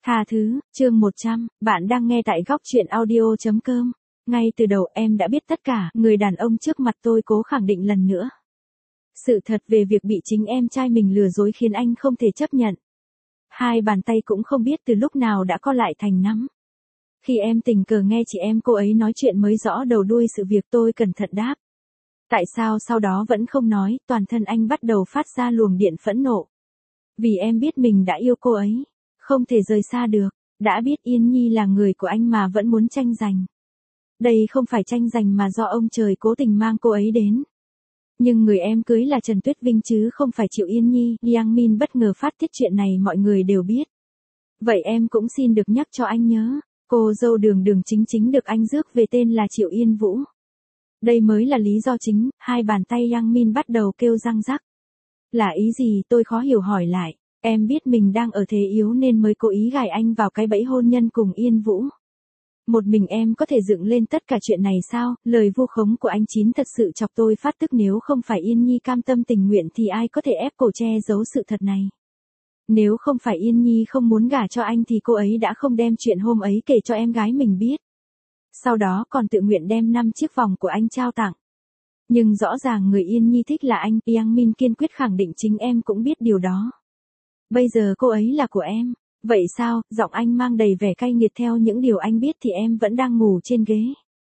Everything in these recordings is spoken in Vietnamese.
Tha thứ, chương 100, bạn đang nghe tại góc truyện audio.com. Ngay từ đầu em đã biết tất cả, người đàn ông trước mặt tôi cố khẳng định lần nữa. Sự thật về việc bị chính em trai mình lừa dối khiến anh không thể chấp nhận. Hai bàn tay cũng không biết từ lúc nào đã co lại thành nắm. Khi em tình cờ nghe chị em cô ấy nói chuyện mới rõ đầu đuôi sự việc, tôi cẩn thận đáp. Tại sao sau đó vẫn không nói? Toàn thân anh bắt đầu phát ra luồng điện phẫn nộ. Vì em biết mình đã yêu cô ấy. Không thể rời xa được, đã biết Yên Nhi là người của anh mà vẫn muốn tranh giành. Đây không phải tranh giành mà do ông trời cố tình mang cô ấy đến. Nhưng người em cưới là Trần Tuyết Vinh chứ không phải Triệu Yên Nhi. Yang Min bất ngờ phát tiết chuyện này mọi người đều biết. Vậy em cũng xin được nhắc cho anh nhớ, cô dâu Đường Đường chính chính được anh rước về tên là Triệu Yên Vũ. Đây mới là lý do chính. Hai bàn tay Yang Min bắt đầu kêu răng rắc. Là ý gì? Tôi khó hiểu hỏi lại. Em biết mình đang ở thế yếu nên mới cố ý gài anh vào cái bẫy hôn nhân cùng Yên Vũ. Một mình em có thể dựng lên tất cả chuyện này sao? Lời vu khống của anh Chín thật sự chọc tôi phát tức. Nếu không phải Yên Nhi cam tâm tình nguyện thì ai có thể ép cổ che giấu sự thật này. Nếu không phải Yên Nhi không muốn gả cho anh thì cô ấy đã không đem chuyện hôm ấy kể cho em gái mình biết. Sau đó còn tự nguyện đem 5 chiếc vòng của anh trao tặng. Nhưng rõ ràng người Yên Nhi thích là anh. Yang Min kiên quyết khẳng định chính em cũng biết điều đó. Bây giờ cô ấy là của em. Vậy sao? Giọng anh mang đầy vẻ cay nghiệt. Theo những điều anh biết thì em vẫn đang ngủ trên ghế.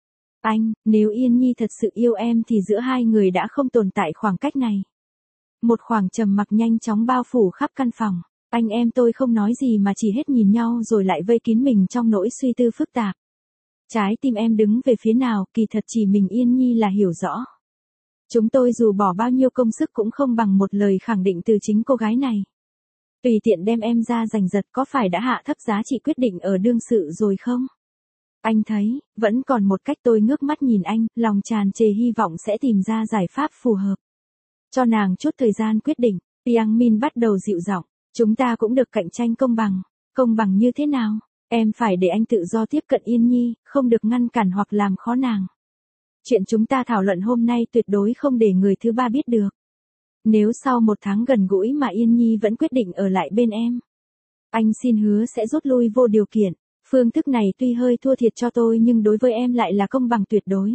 Anh, nếu Yên Nhi thật sự yêu em thì giữa hai người đã không tồn tại khoảng cách này. Một khoảng trầm mặc nhanh chóng bao phủ khắp căn phòng. Anh em tôi không nói gì mà chỉ hết nhìn nhau rồi lại vây kín mình trong nỗi suy tư phức tạp. Trái tim em đứng về phía nào? Kỳ thật chỉ mình Yên Nhi là hiểu rõ. Chúng tôi dù bỏ bao nhiêu công sức cũng không bằng một lời khẳng định từ chính cô gái này. Tùy tiện đem em ra giành giật có phải đã hạ thấp giá trị quyết định ở đương sự rồi không? Anh thấy, vẫn còn một cách. Tôi ngước mắt nhìn anh, lòng tràn trề hy vọng sẽ tìm ra giải pháp phù hợp. Cho nàng chút thời gian quyết định. Yang Min bắt đầu dịu giọng. Chúng ta cũng được cạnh tranh công bằng. Công bằng như thế nào? Em phải để anh tự do tiếp cận Yên Nhi, không được ngăn cản hoặc làm khó nàng. Chuyện chúng ta thảo luận hôm nay tuyệt đối không để người thứ ba biết được. Nếu sau 1 tháng gần gũi mà Yên Nhi vẫn quyết định ở lại bên em, anh xin hứa sẽ rút lui vô điều kiện. Phương thức này tuy hơi thua thiệt cho tôi nhưng đối với em lại là công bằng tuyệt đối.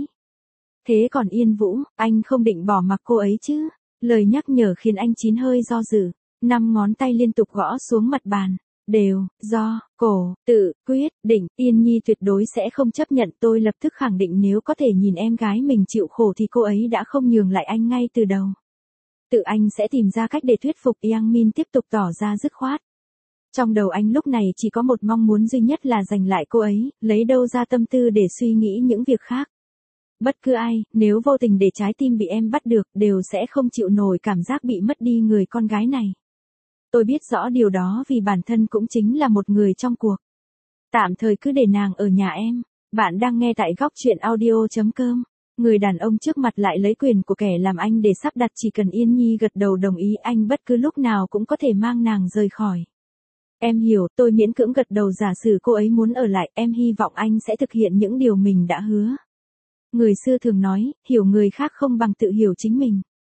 Thế còn Yên Vũ, anh không định bỏ mặc cô ấy chứ? Lời nhắc nhở khiến anh Chín hơi do dự. 5 ngón tay liên tục gõ xuống mặt bàn. Đều, do, cổ, tự, quyết, định. Yên Nhi tuyệt đối sẽ không chấp nhận. Tôi lập tức khẳng định nếu có thể nhìn em gái mình chịu khổ thì cô ấy đã không nhường lại anh ngay từ đầu. Tự anh sẽ tìm ra cách để thuyết phục. Yang Min tiếp tục tỏ ra dứt khoát. Trong đầu anh lúc này chỉ có một mong muốn duy nhất là giành lại cô ấy, lấy đâu ra tâm tư để suy nghĩ những việc khác. Bất cứ ai, nếu vô tình để trái tim bị em bắt được, đều sẽ không chịu nổi cảm giác bị mất đi người con gái này. Tôi biết rõ điều đó vì bản thân cũng chính là một người trong cuộc. Tạm thời cứ để nàng ở nhà em. Bạn đang nghe tại góc truyện audio.com. Người đàn ông trước mặt lại lấy quyền của kẻ làm anh để sắp đặt. Chỉ cần Yên Nhi gật đầu đồng ý, anh bất cứ lúc nào cũng có thể mang nàng rời khỏi. Em hiểu. Tôi miễn cưỡng gật đầu. Giả sử cô ấy muốn ở lại, em hy vọng anh sẽ thực hiện những điều mình đã hứa. Người xưa thường nói, hiểu người khác không bằng tự hiểu chính mình.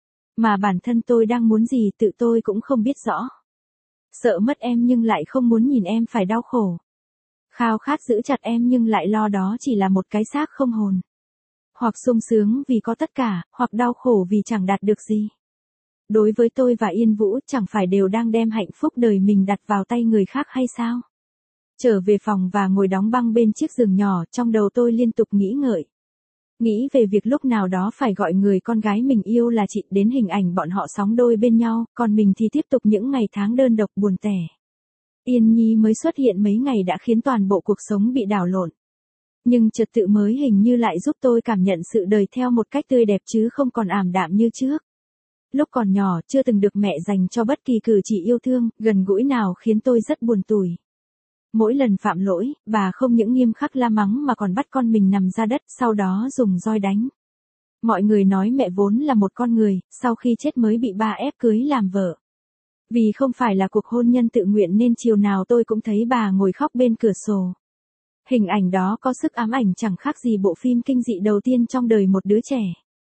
Mà bản thân tôi đang muốn gì tự tôi cũng không biết rõ. Sợ mất em nhưng lại không muốn nhìn em phải đau khổ. Khao khát giữ chặt em nhưng lại lo đó chỉ là một cái xác không hồn. Hoặc sung sướng vì có tất cả, hoặc đau khổ vì chẳng đạt được gì. Đối với tôi và Yên Vũ chẳng phải đều đang đem hạnh phúc đời mình đặt vào tay người khác hay sao? Trở về phòng và ngồi đóng băng bên chiếc giường nhỏ, trong đầu tôi liên tục nghĩ ngợi. Nghĩ về việc lúc nào đó phải gọi người con gái mình yêu là chị, đến hình ảnh bọn họ sóng đôi bên nhau, còn mình thì tiếp tục những ngày tháng đơn độc buồn tẻ. Yên Nhi mới xuất hiện mấy ngày đã khiến toàn bộ cuộc sống bị đảo lộn. Nhưng trật tự mới hình như lại giúp tôi cảm nhận sự đời theo một cách tươi đẹp chứ không còn ảm đạm như trước. Lúc còn nhỏ, chưa từng được mẹ dành cho bất kỳ cử chỉ yêu thương, gần gũi nào khiến tôi rất buồn tủi. Mỗi lần phạm lỗi, bà không những nghiêm khắc la mắng mà còn bắt con mình nằm ra đất, sau đó dùng roi đánh. Mọi người nói mẹ vốn là một con người, sau khi chết mới bị ba ép cưới làm vợ. Vì không phải là cuộc hôn nhân tự nguyện nên chiều nào tôi cũng thấy bà ngồi khóc bên cửa sổ. Hình ảnh đó có sức ám ảnh chẳng khác gì bộ phim kinh dị đầu tiên trong đời một đứa trẻ.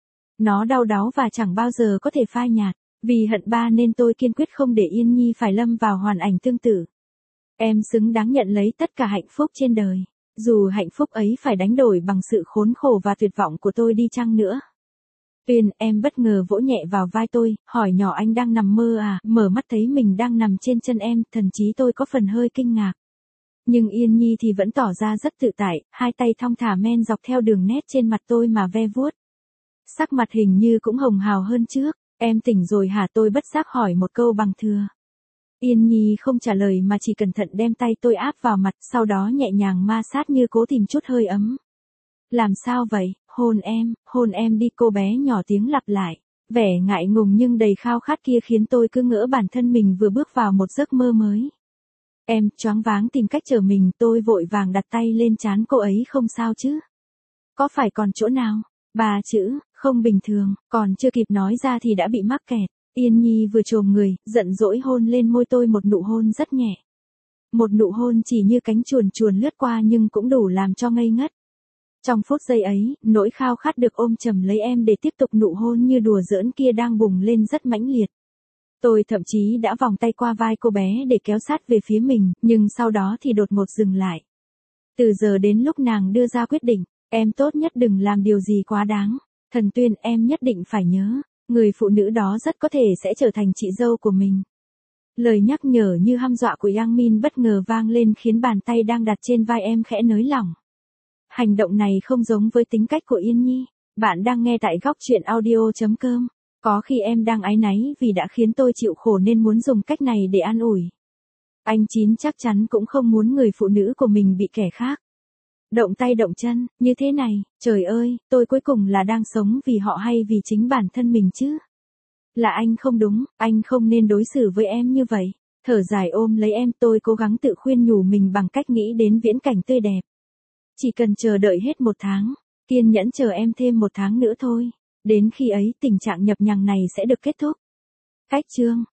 Nó đau đáu và chẳng bao giờ có thể phai nhạt. Vì hận ba nên tôi kiên quyết không để Yên Nhi phải lâm vào hoàn cảnh tương tự. Em xứng đáng nhận lấy tất cả hạnh phúc trên đời. Dù hạnh phúc ấy phải đánh đổi bằng sự khốn khổ và tuyệt vọng của tôi đi chăng nữa. Tuyên, em bất ngờ vỗ nhẹ vào vai tôi, hỏi nhỏ anh đang nằm mơ à, mở mắt thấy mình đang nằm trên chân em, thần chí tôi có phần hơi kinh ngạc. Nhưng Yên Nhi thì vẫn tỏ ra rất tự tại, hai tay thong thả men dọc theo đường nét trên mặt tôi mà ve vuốt. Sắc mặt hình như cũng hồng hào hơn trước, em tỉnh rồi hả, tôi bất giác hỏi một câu bằng thừa. Yên Nhi không trả lời mà chỉ cẩn thận đem tay tôi áp vào mặt, sau đó nhẹ nhàng ma sát như cố tìm chút hơi ấm. Làm sao vậy, hôn em đi, cô bé nhỏ tiếng lặp lại. Vẻ ngại ngùng nhưng đầy khao khát kia khiến tôi cứ ngỡ bản thân mình vừa bước vào một giấc mơ mới. Em choáng váng tìm cách trở mình, tôi vội vàng đặt tay lên trán cô ấy, không sao chứ? Có phải còn chỗ nào? 3 chữ, không bình thường, còn chưa kịp nói ra thì đã bị mắc kẹt. Yên Nhi vừa chồm người, giận dỗi hôn lên môi tôi một nụ hôn rất nhẹ. Một nụ hôn chỉ như cánh chuồn chuồn lướt qua nhưng cũng đủ làm cho ngây ngất. Trong phút giây ấy, nỗi khao khát được ôm chầm lấy em để tiếp tục nụ hôn như đùa giỡn kia đang bùng lên rất mãnh liệt. Tôi thậm chí đã vòng tay qua vai cô bé để kéo sát về phía mình, nhưng sau đó thì đột ngột dừng lại. Từ giờ đến lúc nàng đưa ra quyết định, em tốt nhất đừng làm điều gì quá đáng. Thần Tuyên, em nhất định phải nhớ, người phụ nữ đó rất có thể sẽ trở thành chị dâu của mình. Lời nhắc nhở như hăm dọa của Yang Min bất ngờ vang lên khiến bàn tay đang đặt trên vai em khẽ nới lỏng. Hành động này không giống với tính cách của Yên Nhi. Bạn đang nghe tại góc truyện audio.com. Có khi em đang áy náy vì đã khiến tôi chịu khổ nên muốn dùng cách này để an ủi. Anh Chín chắc chắn cũng không muốn người phụ nữ của mình bị kẻ khác động tay động chân, như thế này. Trời ơi, tôi cuối cùng là đang sống vì họ hay vì chính bản thân mình chứ? Là anh không đúng, anh không nên đối xử với em như vậy. Thở dài ôm lấy em, tôi cố gắng tự khuyên nhủ mình bằng cách nghĩ đến viễn cảnh tươi đẹp. Chỉ cần chờ đợi hết 1 tháng, kiên nhẫn chờ em thêm 1 tháng nữa thôi. Đến khi ấy tình trạng nhập nhằng này sẽ được kết thúc. Cách chương